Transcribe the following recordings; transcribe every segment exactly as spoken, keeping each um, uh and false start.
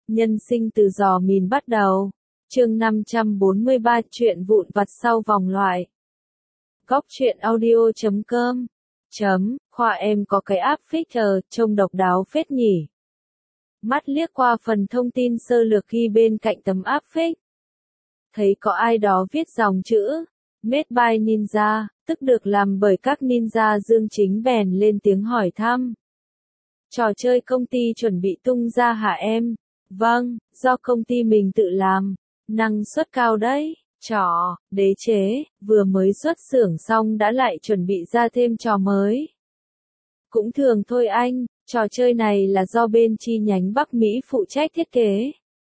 Nhân sinh từ giò mìn bắt đầu. Chương năm trăm bốn mươi ba chuyện vụn vặt sau vòng loại. Góc truyện audio chấm com. Chấm, khoa em có cái app Fixer, trông độc đáo phết nhỉ. Mắt liếc qua phần thông tin sơ lược ghi bên cạnh tấm app Fix. Thấy có ai đó viết dòng chữ Made by Ninja, tức được làm bởi các ninja Dương Chính bèn lên tiếng hỏi thăm. Trò chơi công ty chuẩn bị tung ra hả em? Vâng, do công ty mình tự làm. Năng suất cao đấy. Trò, đế chế, vừa mới xuất xưởng xong đã lại chuẩn bị ra thêm trò mới. Cũng thường thôi anh, trò chơi này là do bên chi nhánh Bắc Mỹ phụ trách thiết kế.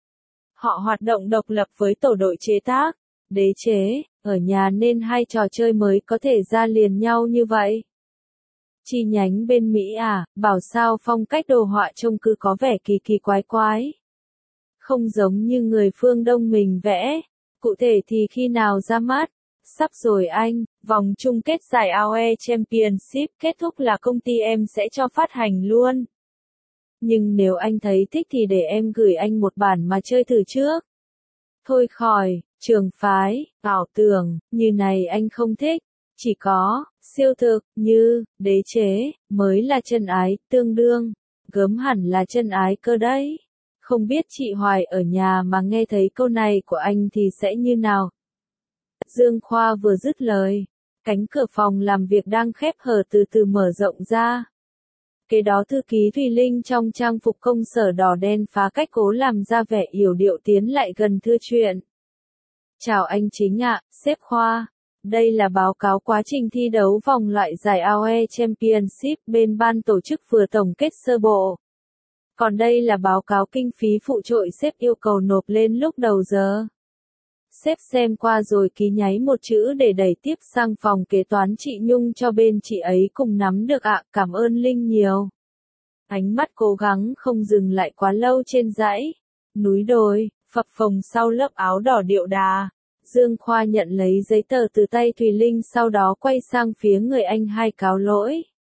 Họ hoạt động độc lập với tổ đội chế tác, đế chế, ở nhà nên hai trò chơi mới có thể ra liền nhau như vậy. Chi nhánh bên Mỹ à, bảo sao phong cách đồ họa trông cứ có vẻ kỳ kỳ quái quái. Không giống như người phương Đông mình vẽ. Cụ thể thì khi nào ra mắt? Sắp rồi anh, vòng chung kết giải a o e Championship kết thúc là công ty em sẽ cho phát hành luôn. Nhưng nếu anh thấy thích thì để em gửi anh một bản mà chơi thử trước. Thôi khỏi, trường phái, ảo tưởng, như này anh không thích. Chỉ có, siêu thực, như, đế chế, mới là chân ái, tương đương. Gớm hẳn là chân ái cơ đấy. Không biết chị Hoài ở nhà mà nghe thấy câu này của anh thì sẽ như nào? Dương Khoa vừa dứt lời. Cánh cửa phòng làm việc đang khép hờ từ từ mở rộng ra. Kế đó thư ký Thùy Linh trong trang phục công sở đỏ đen phá cách cố làm ra vẻ yểu điệu tiến lại gần thưa chuyện. Chào anh Chính ạ, sếp Khoa. Đây là báo cáo quá trình thi đấu vòng loại giải a o e Championship bên ban tổ chức vừa tổng kết sơ bộ. Còn đây là báo cáo kinh phí phụ trội sếp yêu cầu nộp lên lúc đầu giờ. Sếp xem qua rồi ký nháy một chữ để đẩy tiếp sang phòng kế toán chị Nhung cho bên chị ấy cùng nắm được ạ, cảm ơn Linh nhiều. Ánh mắt cố gắng không dừng lại quá lâu trên dãy núi đồi, phập phồng sau lớp áo đỏ điệu đà. Dương Khoa nhận lấy giấy tờ từ tay Thùy Linh sau đó quay sang phía người anh hai cáo lỗi.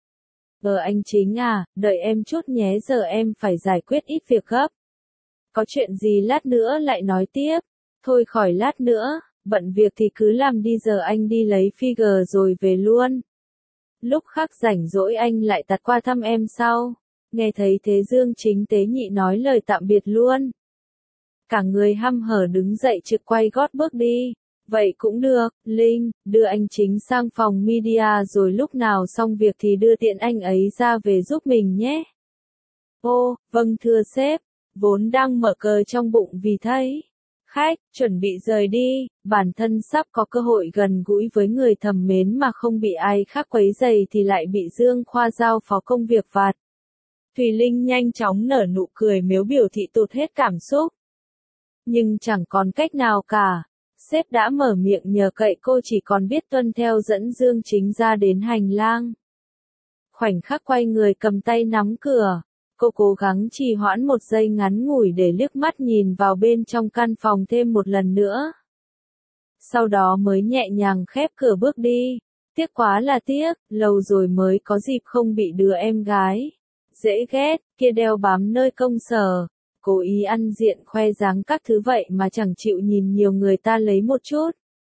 Ờ anh Chính à, đợi em chút nhé giờ em phải giải quyết ít việc gấp. Có chuyện gì lát nữa lại nói tiếp. Thôi khỏi lát nữa, bận việc thì cứ làm đi giờ anh đi lấy figure rồi về luôn. Lúc khác rảnh rỗi anh lại tạt qua thăm em sau. Nghe thấy thế Dương Chính tế nhị nói lời tạm biệt luôn. Cả người hăm hở đứng dậy trực quay gót bước đi. Vậy cũng được, Linh, đưa anh Chính sang phòng media rồi lúc nào xong việc thì đưa tiện anh ấy ra về giúp mình nhé. Ô, vâng thưa sếp, vốn đang mở cờ trong bụng vì thấy. Khách, chuẩn bị rời đi, bản thân sắp có cơ hội gần gũi với người thầm mến mà không bị ai khác quấy rầy thì lại bị Dương Khoa giao phó công việc vặt. Thùy Linh nhanh chóng nở nụ cười miếu biểu thị tụt hết cảm xúc. Nhưng chẳng còn cách nào cả. Sếp đã mở miệng nhờ cậy cô chỉ còn biết tuân theo dẫn Dương Chính ra đến hành lang. Khoảnh khắc quay người cầm tay nắm cửa, cô cố gắng trì hoãn một giây ngắn ngủi để liếc mắt nhìn vào bên trong căn phòng thêm một lần nữa. Sau đó mới nhẹ nhàng khép cửa bước đi. Tiếc quá là tiếc, lâu rồi mới có dịp không bị đứa em gái dễ ghét kia đeo bám nơi công sở. Cố ý ăn diện khoe dáng các thứ vậy mà chẳng chịu nhìn nhiều người ta lấy một chút.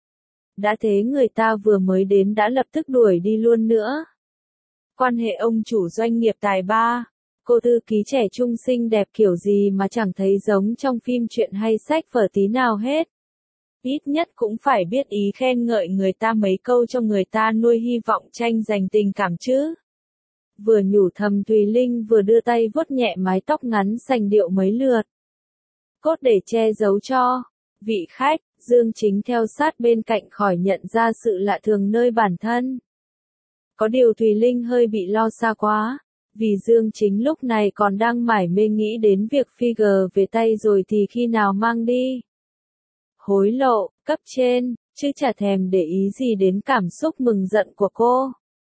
Đã thế người ta vừa mới đến đã lập tức đuổi đi luôn nữa. Quan hệ ông chủ doanh nghiệp tài ba, cô thư ký trẻ trung xinh đẹp kiểu gì mà chẳng thấy giống trong phim truyện hay sách vở tí nào hết. Ít nhất cũng phải biết ý khen ngợi người ta mấy câu cho người ta nuôi hy vọng tranh giành tình cảm chứ. Vừa nhủ thầm Thùy Linh vừa đưa tay vuốt nhẹ mái tóc ngắn sành điệu mấy lượt. Cốt để che giấu cho vị khách, Dương Chính theo sát bên cạnh khỏi nhận ra sự lạ thường nơi bản thân. Có điều Thùy Linh hơi bị lo xa quá, vì Dương Chính lúc này còn đang mải mê nghĩ đến việc figure về tay rồi thì khi nào mang đi. Hối lộ, cấp trên, chứ chả thèm để ý gì đến cảm xúc mừng giận của cô.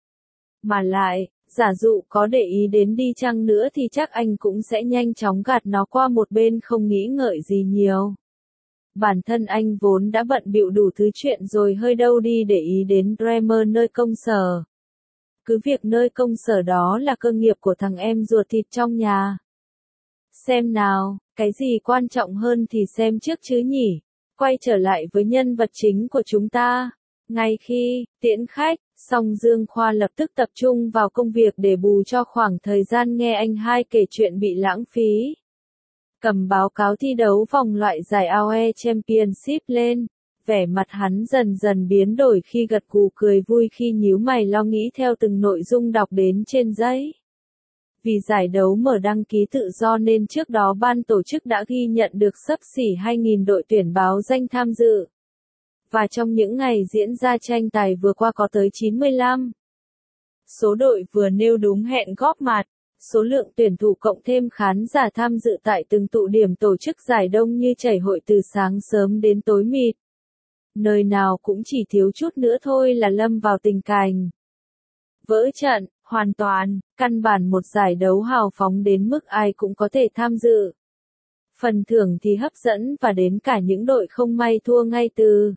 Mà lại, giả dụ có để ý đến đi chăng nữa thì chắc anh cũng sẽ nhanh chóng gạt nó qua một bên không nghĩ ngợi gì nhiều. Bản thân anh vốn đã bận bịu đủ thứ chuyện rồi hơi đâu đi để ý đến drama nơi công sở. Cứ việc nơi công sở đó là cơ nghiệp của thằng em ruột thịt trong nhà. Xem nào, cái gì quan trọng hơn thì xem trước chứ nhỉ? Quay trở lại với nhân vật chính của chúng ta. Ngay khi tiễn khách, xong Dương Khoa lập tức tập trung vào công việc để bù cho khoảng thời gian nghe anh hai kể chuyện bị lãng phí. Cầm báo cáo thi đấu vòng loại giải a o e Championship lên, vẻ mặt hắn dần dần biến đổi khi gật gù cười vui khi nhíu mày lo nghĩ theo từng nội dung đọc đến trên giấy. Vì giải đấu mở đăng ký tự do nên trước đó ban tổ chức đã ghi nhận được xấp xỉ hai nghìn đội tuyển báo danh tham dự. Và trong những ngày diễn ra tranh tài vừa qua có tới chín mươi lăm số đội vừa nêu đúng hẹn góp mặt. Số lượng tuyển thủ cộng thêm khán giả tham dự tại từng tụ điểm tổ chức giải đông như chảy hội từ sáng sớm đến tối mịt. Nơi nào cũng chỉ thiếu chút nữa thôi là lâm vào tình cảnh vỡ trận, hoàn toàn, căn bản một giải đấu hào phóng đến mức ai cũng có thể tham dự. Phần thưởng thì hấp dẫn và đến cả những đội không may thua ngay từ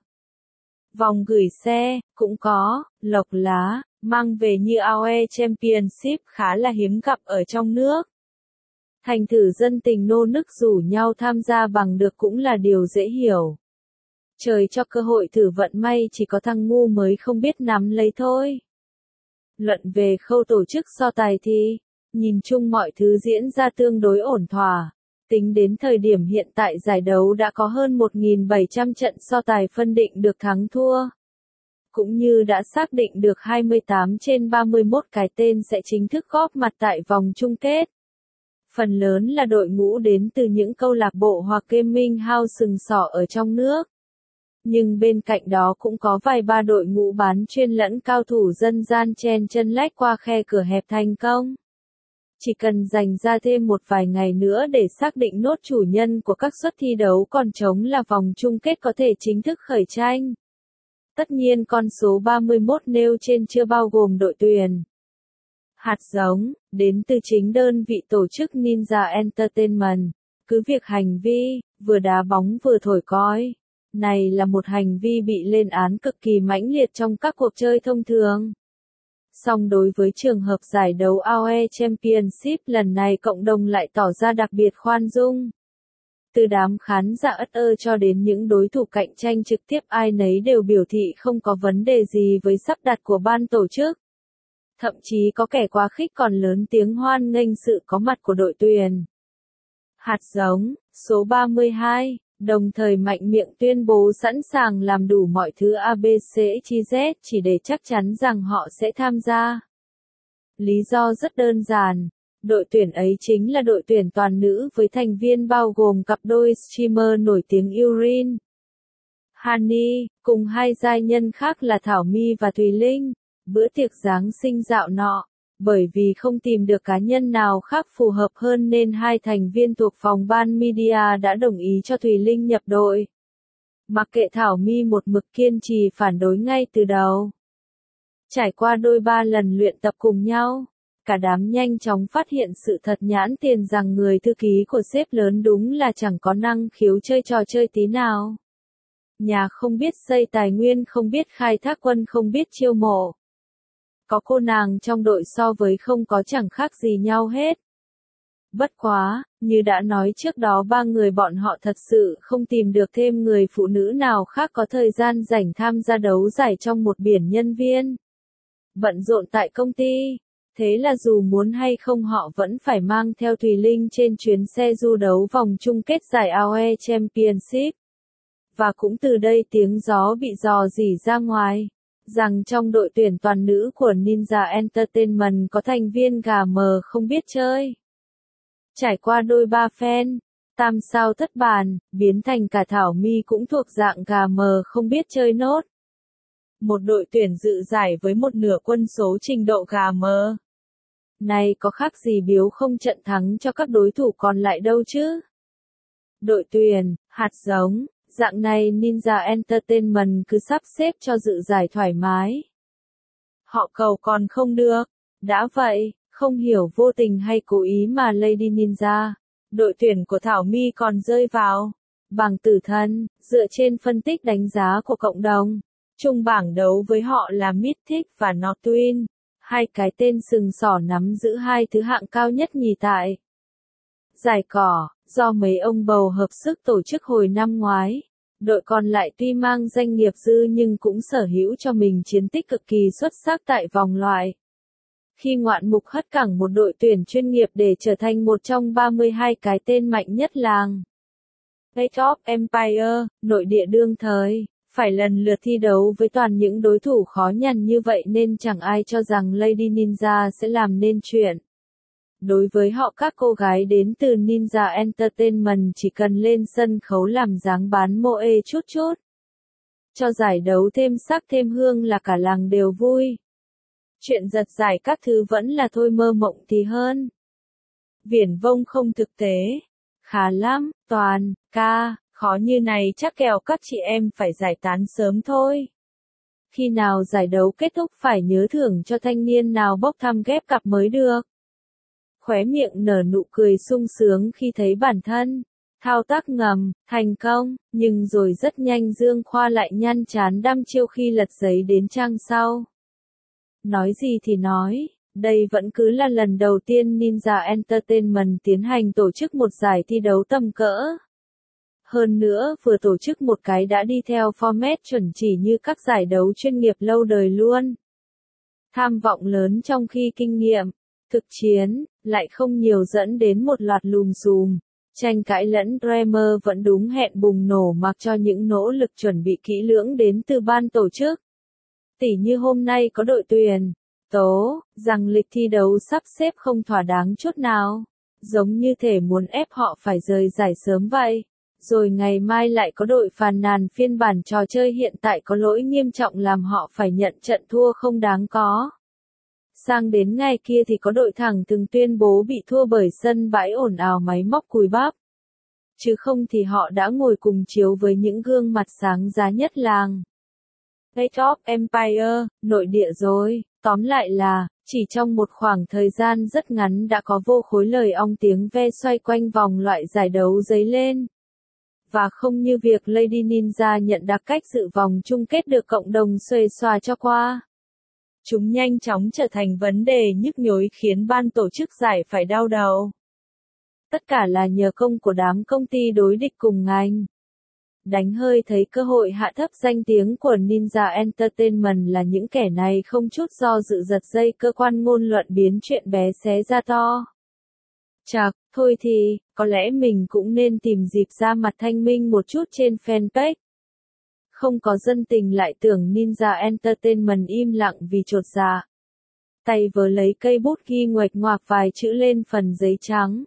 vòng gửi xe, cũng có, lộc lá, mang về như a o e Championship khá là hiếm gặp ở trong nước. Thành thử dân tình nô nức rủ nhau tham gia bằng được cũng là điều dễ hiểu. Trời cho cơ hội thử vận may chỉ có thằng ngu mới không biết nắm lấy thôi. Luận về khâu tổ chức so tài thì, nhìn chung mọi thứ diễn ra tương đối ổn thỏa. Tính đến thời điểm hiện tại giải đấu đã có hơn một nghìn bảy trăm trận so tài phân định được thắng thua. Cũng như đã xác định được hai mươi tám trên ba mươi mốt cái tên sẽ chính thức góp mặt tại vòng chung kết. Phần lớn là đội ngũ đến từ những câu lạc bộ hoặc gaming house sừng sỏ ở trong nước. Nhưng bên cạnh đó cũng có vài ba đội ngũ bán chuyên lẫn cao thủ dân gian chen chân lách qua khe cửa hẹp thành công. Chỉ cần dành ra thêm một vài ngày nữa để xác định nốt chủ nhân của các suất thi đấu còn trống là vòng chung kết có thể chính thức khởi tranh. Tất nhiên con số ba mươi mốt nêu trên chưa bao gồm đội tuyển. Hạt giống, đến từ chính đơn vị tổ chức Ninja Entertainment. Cứ việc hành vi, vừa đá bóng vừa thổi còi. Này là một hành vi bị lên án cực kỳ mãnh liệt trong các cuộc chơi thông thường. Song đối với trường hợp giải đấu a o e Championship lần này cộng đồng lại tỏ ra đặc biệt khoan dung. Từ đám khán giả ất ơ cho đến những đối thủ cạnh tranh trực tiếp ai nấy đều biểu thị không có vấn đề gì với sắp đặt của ban tổ chức. Thậm chí có kẻ quá khích còn lớn tiếng hoan nghênh sự có mặt của đội tuyển. Hạt giống, số ba mươi hai, đồng thời mạnh miệng tuyên bố sẵn sàng làm đủ mọi thứ a bê xê xyz chỉ để chắc chắn rằng họ sẽ tham gia. Lý do rất đơn giản. Đội tuyển ấy chính là đội tuyển toàn nữ với thành viên bao gồm cặp đôi streamer nổi tiếng Yurin Hani, cùng hai giai nhân khác là Thảo My và Thùy Linh, bữa tiệc Giáng sinh dạo nọ. Bởi vì không tìm được cá nhân nào khác phù hợp hơn nên hai thành viên thuộc phòng ban media đã đồng ý cho Thùy Linh nhập đội. Mặc kệ Thảo My một mực kiên trì phản đối ngay từ đầu. Trải qua đôi ba lần luyện tập cùng nhau, cả đám nhanh chóng phát hiện sự thật nhãn tiền rằng người thư ký của sếp lớn đúng là chẳng có năng khiếu chơi trò chơi tí nào. Nhà không biết xây tài nguyên, không biết khai thác quân, không biết chiêu mộ. Có cô nàng trong đội so với không có chẳng khác gì nhau hết. Bất quá, như đã nói trước đó ba người bọn họ thật sự không tìm được thêm người phụ nữ nào khác có thời gian rảnh tham gia đấu giải trong một biển nhân viên. Bận rộn tại công ty. Thế là dù muốn hay không họ vẫn phải mang theo Thùy Linh trên chuyến xe du đấu vòng chung kết giải a o e Championship. Và cũng từ đây tiếng gió bị dò dỉ ra ngoài. Rằng trong đội tuyển toàn nữ của Ninja Entertainment có thành viên gà mờ không biết chơi. Trải qua đôi ba phen, tam sao thất bàn, biến thành cả Thảo My cũng thuộc dạng gà mờ không biết chơi nốt. Một đội tuyển dự giải với một nửa quân số trình độ gà mờ. Này có khác gì biếu không trận thắng cho các đối thủ còn lại đâu chứ. Đội tuyển, hạt giống. Dạng này Ninja Entertainment cứ sắp xếp cho dự giải thoải mái. Họ cầu còn không được. Đã vậy, không hiểu vô tình hay cố ý mà Lady Ninja, đội tuyển của Thảo My còn rơi vào bảng tử thần, dựa trên phân tích đánh giá của cộng đồng. Chung bảng đấu với họ là Mythic và Northwind, hai cái tên sừng sỏ nắm giữ hai thứ hạng cao nhất nhì tại Giải cỏ, do mấy ông bầu hợp sức tổ chức hồi năm ngoái. Đội còn lại tuy mang danh nghiệp dư nhưng cũng sở hữu cho mình chiến tích cực kỳ xuất sắc tại vòng loại. Khi ngoạn mục hất cẳng một đội tuyển chuyên nghiệp để trở thành một trong ba mươi hai cái tên mạnh nhất làng Age of Empire, nội địa đương thời, phải lần lượt thi đấu với toàn những đối thủ khó nhằn như vậy nên chẳng ai cho rằng Lady Ninja sẽ làm nên chuyện. Đối với họ các cô gái đến từ Ninja Entertainment chỉ cần lên sân khấu làm dáng bán mô ê chút chút. Cho giải đấu thêm sắc thêm hương là cả làng đều vui. Chuyện giật giải các thứ vẫn là thôi mơ mộng thì hơn. Viển vông không thực tế. Khá lắm, Toàn, ca, khó như này chắc kẻo các chị em phải giải tán sớm thôi. Khi nào giải đấu kết thúc phải nhớ thưởng cho thanh niên nào bốc thăm ghép cặp mới được. Khóe miệng nở nụ cười sung sướng khi thấy bản thân thao tác ngầm, thành công, nhưng rồi rất nhanh Dương Khoa lại nhăn chán đăm chiêu khi lật giấy đến trang sau. Nói gì thì nói, đây vẫn cứ là lần đầu tiên Ninja Entertainment tiến hành tổ chức một giải thi đấu tầm cỡ. Hơn nữa, vừa tổ chức một cái đã đi theo format chuẩn chỉ như các giải đấu chuyên nghiệp lâu đời luôn. Tham vọng lớn trong khi kinh nghiệm, thực chiến, lại không nhiều dẫn đến một loạt lùm xùm. Tranh cãi lẫn drama vẫn đúng hẹn bùng nổ mặc cho những nỗ lực chuẩn bị kỹ lưỡng đến từ ban tổ chức. Tỉ như hôm nay có đội tuyển tố rằng lịch thi đấu sắp xếp không thỏa đáng chút nào, giống như thể muốn ép họ phải rời giải sớm vậy. Rồi ngày mai lại có đội phàn nàn phiên bản trò chơi hiện tại có lỗi nghiêm trọng làm họ phải nhận trận thua không đáng có. Sang đến ngày kia thì có đội thẳng từng tuyên bố bị thua bởi sân bãi ồn ào máy móc cùi bắp. Chứ không thì họ đã ngồi cùng chiếu với những gương mặt sáng giá nhất làng Age of Empire, nội địa rồi. Tóm lại là, chỉ trong một khoảng thời gian rất ngắn đã có vô khối lời ong tiếng ve xoay quanh vòng loại giải đấu dấy lên. Và không như việc Lady Ninja nhận đặc cách dự vòng chung kết được cộng đồng xuề xòa cho qua. Chúng nhanh chóng trở thành vấn đề nhức nhối khiến ban tổ chức giải phải đau đầu. Tất cả là nhờ công của đám công ty đối địch cùng ngành. Đánh hơi thấy cơ hội hạ thấp danh tiếng của Ninja Entertainment là những kẻ này không chút do dự giật dây cơ quan ngôn luận biến chuyện bé xé ra to. Chạc, thôi thì, có lẽ mình cũng nên tìm dịp ra mặt thanh minh một chút trên fanpage. Không có dân tình lại tưởng Ninja Entertainment im lặng vì chột dạ. Tay vớ lấy cây bút ghi nguệch ngoạc vài chữ lên phần giấy trắng.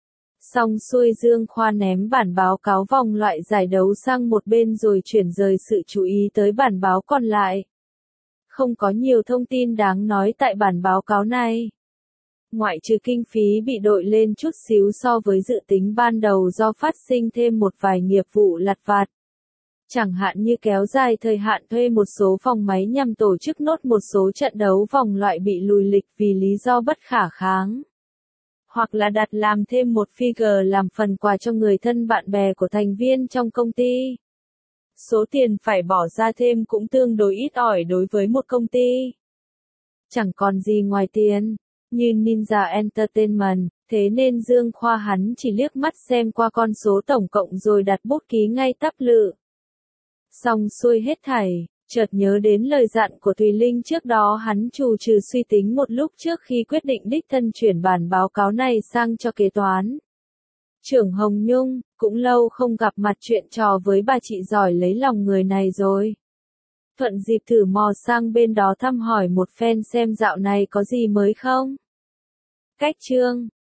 Xong xuôi Dương Khoa ném bản báo cáo vòng loại giải đấu sang một bên rồi chuyển rời sự chú ý tới bản báo còn lại. Không có nhiều thông tin đáng nói tại bản báo cáo này. Ngoại trừ kinh phí bị đội lên chút xíu so với dự tính ban đầu do phát sinh thêm một vài nghiệp vụ lặt vặt. Chẳng hạn như kéo dài thời hạn thuê một số phòng máy nhằm tổ chức nốt một số trận đấu vòng loại bị lùi lịch vì lý do bất khả kháng. Hoặc là đặt làm thêm một figure làm phần quà cho người thân bạn bè của thành viên trong công ty. Số tiền phải bỏ ra thêm cũng tương đối ít ỏi đối với một công ty. Chẳng còn gì ngoài tiền, như Ninja Entertainment, thế nên Dương Khoa hắn chỉ liếc mắt xem qua con số tổng cộng rồi đặt bút ký ngay tắp lự. Xong xuôi hết thảy, chợt nhớ đến lời dặn của Thùy Linh trước đó hắn trù trừ suy tính một lúc trước khi quyết định đích thân chuyển bản báo cáo này sang cho kế toán. Trưởng Hồng Nhung, cũng lâu không gặp mặt chuyện trò với bà chị giỏi lấy lòng người này rồi. Thuận dịp thử mò sang bên đó thăm hỏi một phen xem dạo này có gì mới không. Cách chương